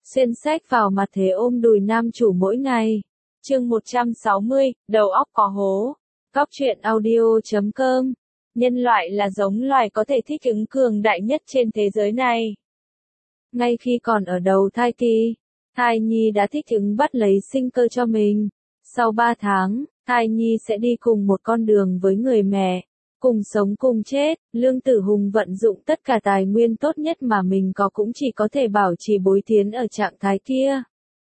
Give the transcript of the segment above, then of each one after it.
Xuyên sách vào mặt thế ôm đùi nam chủ mỗi ngày. Chương 160, đầu óc có hố. Góc truyện audio.com. Nhân loại là giống loài có thể thích ứng cường đại nhất trên thế giới này. Ngay khi còn ở đầu thai kỳ, thai nhi đã thích ứng bắt lấy sinh cơ cho mình. Sau 3 tháng, thai nhi sẽ đi cùng một con đường với người mẹ. Cùng sống cùng chết, Lương Tử Hùng vận dụng tất cả tài nguyên tốt nhất mà mình có cũng chỉ có thể bảo trì bối tiến ở trạng thái kia.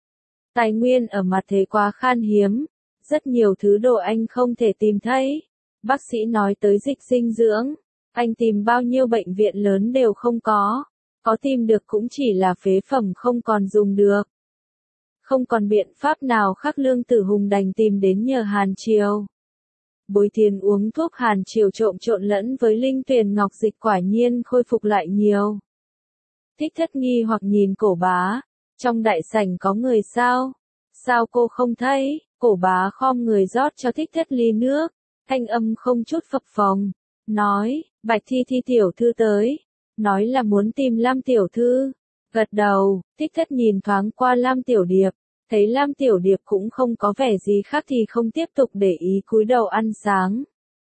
Tài nguyên ở mặt thế quá khan hiếm, rất nhiều thứ đồ anh không thể tìm thấy. Bác sĩ nói tới dịch dinh dưỡng, anh tìm bao nhiêu bệnh viện lớn đều không có tìm được cũng chỉ là phế phẩm không còn dùng được. Không còn biện pháp nào khác, Lương Tử Hùng đành tìm đến nhờ Hàn Triều. Bối Tiến uống thuốc Hàn Triều trộn lẫn với linh tuyền ngọc dịch quả nhiên khôi phục lại nhiều. Thích Thất nghi hoặc nhìn Cổ Bá, trong đại sảnh có người sao? Sao cô không thấy? Cổ Bá khom người rót cho Thích Thất ly nước, thanh âm không chút phập phồng, nói, Bạch Thi Thi tiểu thư tới, nói là muốn tìm Lam tiểu thư. Gật đầu, Thích Thất nhìn thoáng qua Lam Tiểu Điệp, thấy Lam Tiểu Điệp cũng không có vẻ gì khác thì không tiếp tục để ý, cúi đầu ăn sáng.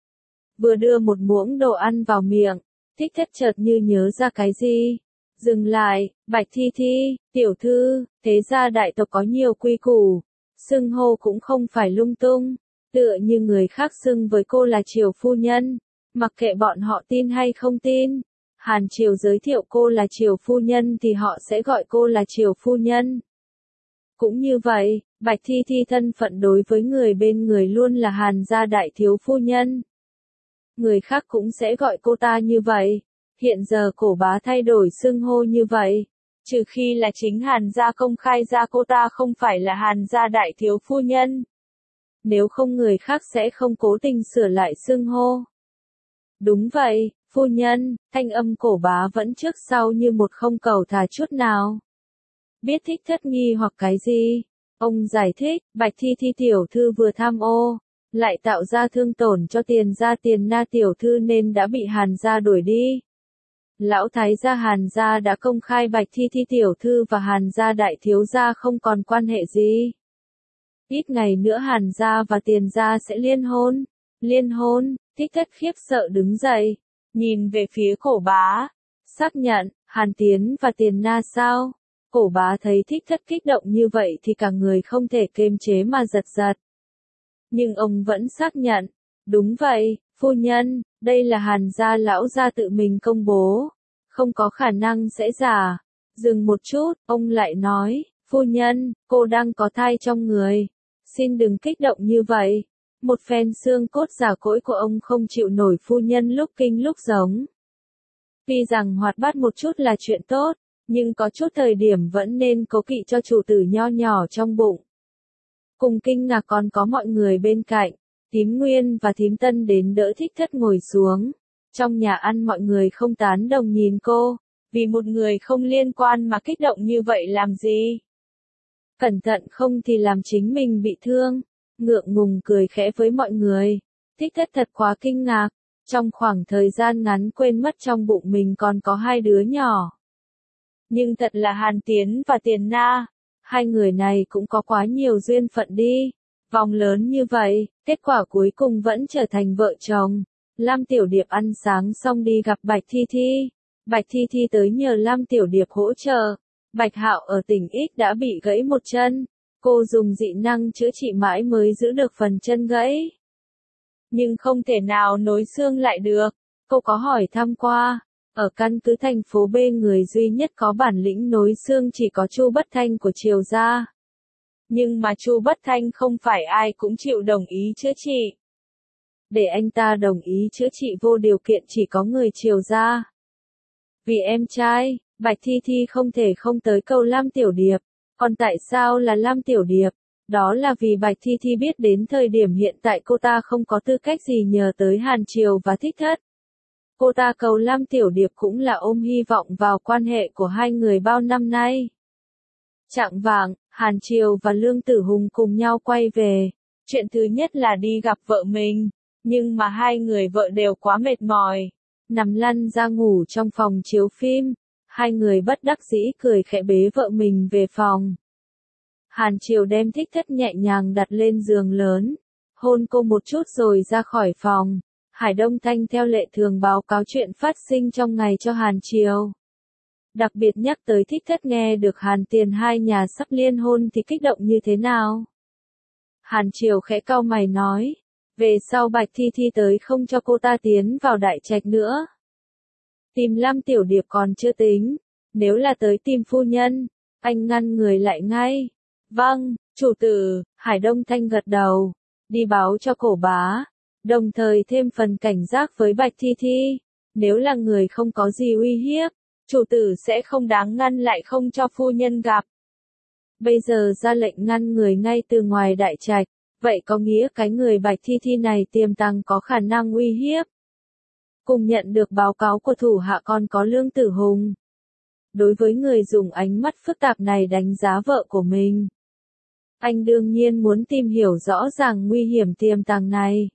Vừa đưa một muỗng đồ ăn vào miệng, Thích Thất chợt như nhớ ra cái gì. Dừng lại, Bạch Thi Thi, tiểu thư, thế gia đại tộc có nhiều quy củ, xưng hô cũng không phải lung tung, tựa như người khác xưng với cô là Triều phu nhân, mặc kệ bọn họ tin hay không tin. Hàn Triều giới thiệu cô là Triều phu nhân thì họ sẽ gọi cô là Triều phu nhân. Cũng như vậy, Bạch Thi Thi thân phận đối với người bên người luôn là Hàn gia đại thiếu phu nhân. Người khác cũng sẽ gọi cô ta như vậy. Hiện giờ Cổ Bá thay đổi xưng hô như vậy, trừ khi là chính Hàn gia công khai ra cô ta không phải là Hàn gia đại thiếu phu nhân. Nếu không người khác sẽ không cố tình sửa lại xưng hô. Đúng vậy, phu nhân, thanh âm Cổ Bá vẫn trước sau như một, không cầu thả chút nào. Biết Thích Thất nghi hoặc cái gì? Ông giải thích, Bạch Thi Thi tiểu thư vừa tham ô, lại tạo ra thương tổn cho Tiền gia Tiền Na tiểu thư nên đã bị Hàn gia đuổi đi. Lão thái gia Hàn gia đã công khai Bạch Thi Thi tiểu thư và Hàn gia đại thiếu gia không còn quan hệ gì. Ít ngày nữa Hàn gia và Tiền gia sẽ liên hôn. Liên hôn? Thích Thất khiếp sợ đứng dậy, nhìn về phía Cổ Bá, xác nhận, Hàn Tiến và Tiền Na sao? Cổ Bá thấy Thích Thất kích động như vậy thì cả người không thể kiềm chế mà giật giật. Nhưng ông vẫn xác nhận, đúng vậy, phu nhân, đây là Hàn gia lão gia tự mình công bố, không có khả năng sẽ giả. Dừng một chút, ông lại nói, phu nhân, cô đang có thai trong người, xin đừng kích động như vậy. Một phen xương cốt già cỗi của ông không chịu nổi phu nhân lúc kinh lúc giống. Tuy rằng hoạt bát một chút là chuyện tốt, nhưng có chút thời điểm vẫn nên cố kỵ cho chủ tử nho nhỏ trong bụng. Cùng kinh ngạc còn có mọi người bên cạnh, Thím Nguyên và Thím Tân đến đỡ Thích Thất ngồi xuống. Trong nhà ăn mọi người không tán đồng nhìn cô, vì một người không liên quan mà kích động như vậy làm gì? Cẩn thận không thì làm chính mình bị thương. Ngượng ngùng cười khẽ với mọi người. Thích Thất thật quá kinh ngạc, trong khoảng thời gian ngắn quên mất trong bụng mình còn có 2 đứa nhỏ. Nhưng thật là Hàn Tiến và Tiền Na, 2 người này cũng có quá nhiều duyên phận đi. Vòng lớn như vậy, kết quả cuối cùng vẫn trở thành vợ chồng. Lam Tiểu Điệp ăn sáng xong đi gặp Bạch Thi Thi. Bạch Thi Thi tới nhờ Lam Tiểu Điệp hỗ trợ. Bạch Hạo ở tỉnh X đã bị gãy một chân. Cô dùng dị năng chữa trị mãi mới giữ được phần chân gãy. Nhưng không thể nào nối xương lại được. Cô có hỏi thăm qua. Ở căn cứ thành phố B người duy nhất có bản lĩnh nối xương chỉ có Chu Bất Thanh của Triều gia. Nhưng mà Chu Bất Thanh không phải ai cũng chịu đồng ý chữa trị. Để anh ta đồng ý chữa trị vô điều kiện chỉ có người Triều gia. Vì em trai, Bạch Thi Thi không thể không tới cầu Lam Tiểu Điệp. Còn tại sao là Lam Tiểu Điệp? Đó là vì Bạch Thi Thi biết đến thời điểm hiện tại cô ta không có tư cách gì nhờ tới Hàn Triều và Thích Thất. Cô ta cầu Lam Tiểu Điệp cũng là ôm hy vọng vào quan hệ của 2 người bao năm nay. Chạng vạng, Hàn Triều và Lương Tử Hùng cùng nhau quay về. Chuyện thứ nhất là đi gặp vợ mình, nhưng mà 2 người vợ đều quá mệt mỏi, nằm lăn ra ngủ trong phòng chiếu phim. Hai người bất đắc dĩ cười khẽ bế vợ mình về phòng. Hàn Triều đem Thích Thất nhẹ nhàng đặt lên giường lớn, hôn cô một chút rồi ra khỏi phòng. Hải Đông Thanh theo lệ thường báo cáo chuyện phát sinh trong ngày cho Hàn Triều. Đặc biệt nhắc tới Thích Thất nghe được Hàn Tiền hai nhà sắp liên hôn thì kích động như thế nào. Hàn Triều khẽ cau mày nói, về sau Bạch Thi Thi tới không cho cô ta tiến vào đại trạch nữa. Tìm Lam Tiểu Điệp còn chưa tính, nếu là tới tìm phu nhân, anh ngăn người lại ngay. Vâng, chủ tử, Hải Đông Thanh gật đầu, đi báo cho Cổ bá, đồng thời thêm phần cảnh giác với Bạch Thi Thi. Nếu là người không có gì uy hiếp, chủ tử sẽ không đáng ngăn lại không cho phu nhân gặp. Bây giờ ra lệnh ngăn người ngay từ ngoài đại trạch, vậy có nghĩa cái người Bạch Thi Thi này tiềm tàng có khả năng uy hiếp. Cùng nhận được báo cáo của thủ hạ còn có Lương Tử Hùng. Đối với người dùng ánh mắt phức tạp này đánh giá vợ của mình, anh đương nhiên muốn tìm hiểu rõ ràng nguy hiểm tiềm tàng này.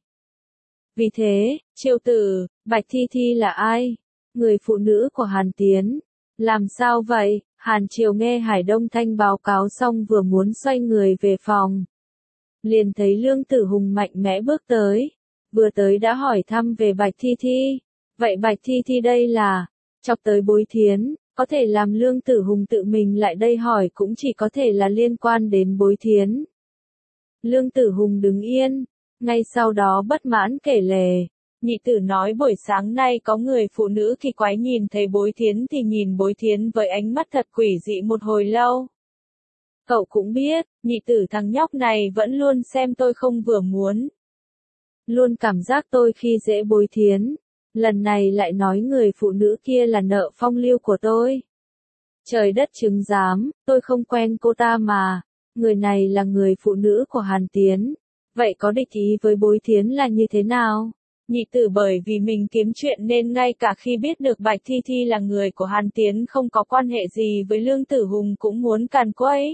Vì thế, Triều tử, Bạch Thi Thi là ai? Người phụ nữ của Hàn Tiến. Làm sao vậy? Hàn Triều nghe Hải Đông Thanh báo cáo xong vừa muốn xoay người về phòng. Liền thấy Lương Tử Hùng mạnh mẽ bước tới. Vừa tới đã hỏi thăm về Bạch Thi Thi. Vậy Bạch Thi Thi đây là, chọc tới Bối Thiến, có thể làm Lương Tử Hùng tự mình lại đây hỏi cũng chỉ có thể là liên quan đến Bối Thiến. Lương Tử Hùng đứng yên, ngay sau đó bất mãn kể lể. Nhị tử nói buổi sáng nay có người phụ nữ kỳ quái nhìn thấy Bối Thiến thì nhìn Bối Thiến với ánh mắt thật quỷ dị một hồi lâu. Cậu cũng biết, nhị tử thằng nhóc này vẫn luôn xem tôi không vừa muốn. Luôn cảm giác tôi khi dễ Bối Thiến. Lần này lại nói người phụ nữ kia là nợ phong lưu của tôi. Trời đất chứng giám, tôi không quen cô ta mà. Người này là người phụ nữ của Hàn Tiến. Vậy có địch ý với Bối Thiến là như thế nào? Nhị tử bởi vì mình kiếm chuyện nên ngay cả khi biết được Bạch Thi Thi là người của Hàn Tiến không có quan hệ gì với Lương Tử Hùng cũng muốn càn quấy.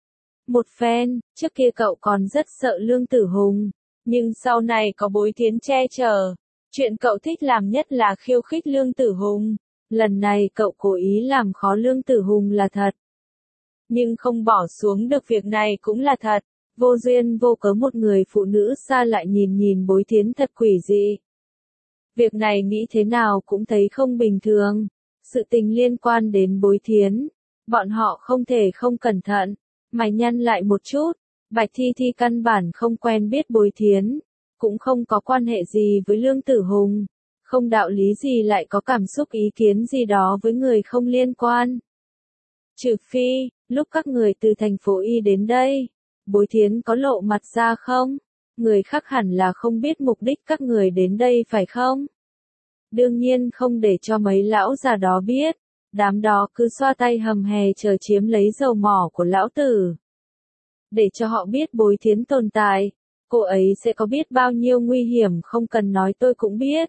Một phen, trước kia cậu còn rất sợ Lương Tử Hùng, nhưng sau này có Bối Thiến che chở. Chuyện cậu thích làm nhất là khiêu khích Lương Tử Hùng. Lần này cậu cố ý làm khó Lương Tử Hùng là thật. Nhưng không bỏ xuống được việc này cũng là thật. Vô duyên vô cớ một người phụ nữ xa lại nhìn Bối Thiến thật quỷ dị. Việc này nghĩ thế nào cũng thấy không bình thường. Sự tình liên quan đến Bối Thiến. Bọn họ không thể không cẩn thận. Mày nhăn lại một chút. Bạch Thi Thi căn bản không quen biết Bối Thiến. Cũng không có quan hệ gì với Lương Tử Hùng. Không đạo lý gì lại có cảm xúc ý kiến gì đó với người không liên quan. Trừ phi, lúc các người từ thành phố Y đến đây, Bối Thiến có lộ mặt ra không? Người khác hẳn là không biết mục đích các người đến đây phải không? Đương nhiên không để cho mấy lão già đó biết. Đám đó cứ xoa tay hầm hè chờ chiếm lấy dầu mỏ của lão tử. Để cho họ biết Bối Thiến tồn tại. Cô ấy sẽ có biết bao nhiêu nguy hiểm không cần nói tôi cũng biết.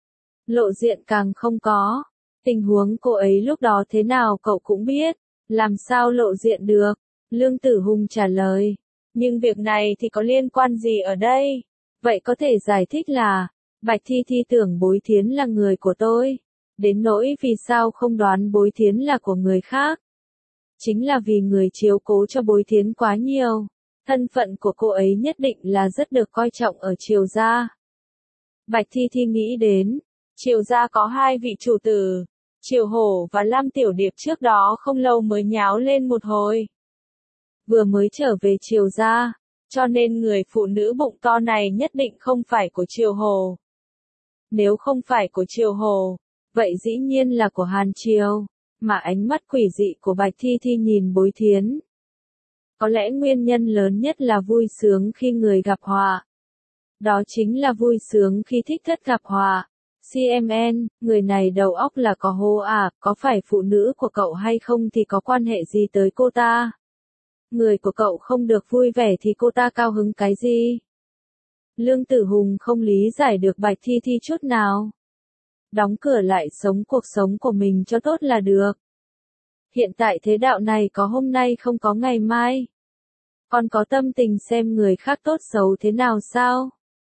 Lộ diện càng không có. Tình huống cô ấy lúc đó thế nào cậu cũng biết. Làm sao lộ diện được? Lương Tử Hùng trả lời. Nhưng việc này thì có liên quan gì ở đây? Vậy có thể giải thích là, Bạch Thi Thi tưởng Bối Thiến là người của tôi. Đến nỗi vì sao không đoán Bối Thiến là của người khác. Chính là vì người chiếu cố cho Bối Thiến quá nhiều. Thân phận của cô ấy nhất định là rất được coi trọng ở Triều gia. Bạch Thi Thi nghĩ đến, Triều gia có hai vị chủ tử, Triều Hổ và Lam Tiểu Điệp trước đó không lâu mới nháo lên một hồi. Vừa mới trở về Triều gia, cho nên người phụ nữ bụng to này nhất định không phải của Triều Hổ. Nếu không phải của Triều Hổ, vậy dĩ nhiên là của Hàn Triều, mà ánh mắt quỷ dị của Bạch Thi Thi nhìn Bối Thiến. Có lẽ nguyên nhân lớn nhất là vui sướng khi người gặp họa. Đó chính là vui sướng khi Thích Thất gặp họa. CMN, người này đầu óc là có hô à, có phải phụ nữ của cậu hay không thì có quan hệ gì tới cô ta? Người của cậu không được vui vẻ thì cô ta cao hứng cái gì? Lương Tử Hùng không lý giải được Bạch Thi Thi chút nào. Đóng cửa lại sống cuộc sống của mình cho tốt là được. Hiện tại thế đạo này có hôm nay không có ngày mai. Còn có tâm tình xem người khác tốt xấu thế nào sao?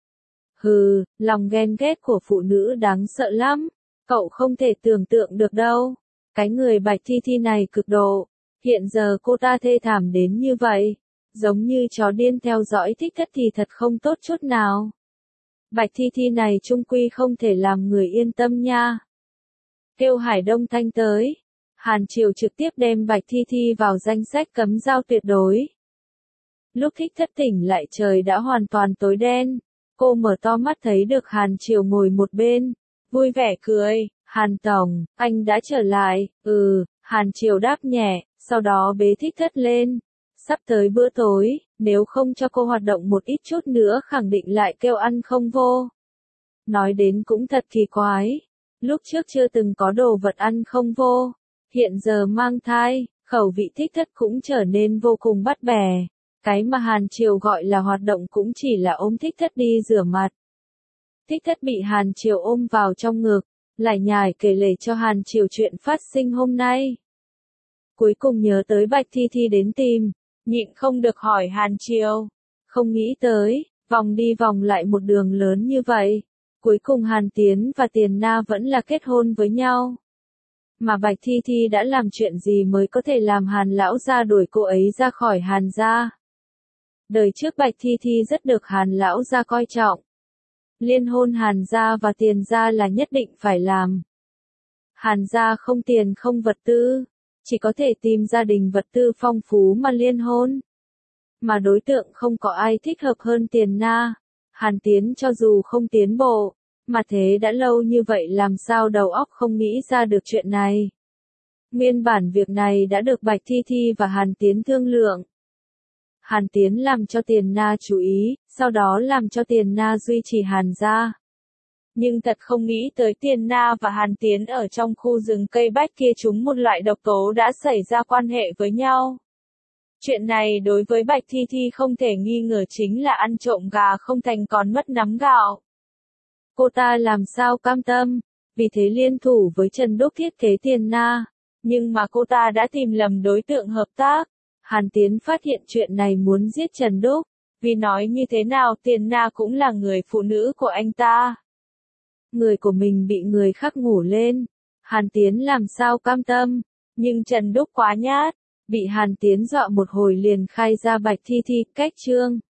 Hừ, lòng ghen ghét của phụ nữ đáng sợ lắm. Cậu không thể tưởng tượng được đâu. Cái người Bạch Thi Thi này cực độ. Hiện giờ cô ta thê thảm đến như vậy. Giống như chó điên theo dõi Thích Thất thì thật không tốt chút nào. Bạch Thi Thi này trung quy không thể làm người yên tâm nha. Kêu Hải Đông Thanh tới. Hàn Triều trực tiếp đem Bạch Thi Thi vào danh sách cấm giao tuyệt đối. Lúc Thích Thất tỉnh lại trời đã hoàn toàn tối đen. Cô mở to mắt thấy được Hàn Triều ngồi một bên. Vui vẻ cười. Hàn Tổng, anh đã trở lại. Hàn Triều đáp nhẹ, sau đó bế Thích Thất lên. Sắp tới bữa tối, nếu không cho cô hoạt động một ít chút nữa khẳng định lại kêu ăn không vô. Nói đến cũng thật kỳ quái. Lúc trước chưa từng có đồ vật ăn không vô. Hiện giờ mang thai, khẩu vị Thích Thất cũng trở nên vô cùng bắt bẻ. Cái mà Hàn Triều gọi là hoạt động cũng chỉ là ôm Thích Thất đi rửa mặt. Thích Thất bị Hàn Triều ôm vào trong ngực, lại nhải kể lể cho Hàn Triều chuyện phát sinh hôm nay. Cuối cùng nhớ tới Bạch Thi Thi đến tìm, nhịn không được hỏi Hàn Triều. Không nghĩ tới, vòng đi vòng lại một đường lớn như vậy. Cuối cùng Hàn Tiến và Tiền Na vẫn là kết hôn với nhau. Mà Bạch Thi Thi đã làm chuyện gì mới có thể làm Hàn lão gia đuổi cô ấy ra khỏi Hàn gia? Đời trước Bạch Thi Thi rất được Hàn lão gia coi trọng. Liên hôn Hàn gia và Tiền gia là nhất định phải làm. Hàn gia không tiền không vật tư, chỉ có thể tìm gia đình vật tư phong phú mà liên hôn. Mà đối tượng không có ai thích hợp hơn Tiền Na. Hàn Tiến cho dù không tiến bộ, mà thế đã lâu như vậy làm sao đầu óc không nghĩ ra được chuyện này. Nguyên bản việc này đã được Bạch Thi Thi và Hàn Tiến thương lượng. Hàn Tiến làm cho Tiền Na chú ý, sau đó làm cho Tiền Na duy trì Hàn gia. Nhưng thật không nghĩ tới Tiền Na và Hàn Tiến ở trong khu rừng cây bách kia chúng một loại độc tố đã xảy ra quan hệ với nhau. Chuyện này đối với Bạch Thi Thi không thể nghi ngờ chính là ăn trộm gà không thành còn mất nắm gạo. Cô ta làm sao cam tâm, vì thế liên thủ với Trần Đúc thiết kế Tiền Na. Nhưng mà cô ta đã tìm lầm đối tượng hợp tác. Hàn Tiến phát hiện chuyện này muốn giết Trần Đúc, vì nói như thế nào Tiền Na cũng là người phụ nữ của anh ta. Người của mình bị người khác ngủ lên, Hàn Tiến làm sao cam tâm, nhưng Trần Đúc quá nhát, bị Hàn Tiến dọa một hồi liền khai ra Bạch Thi Thi cách chương.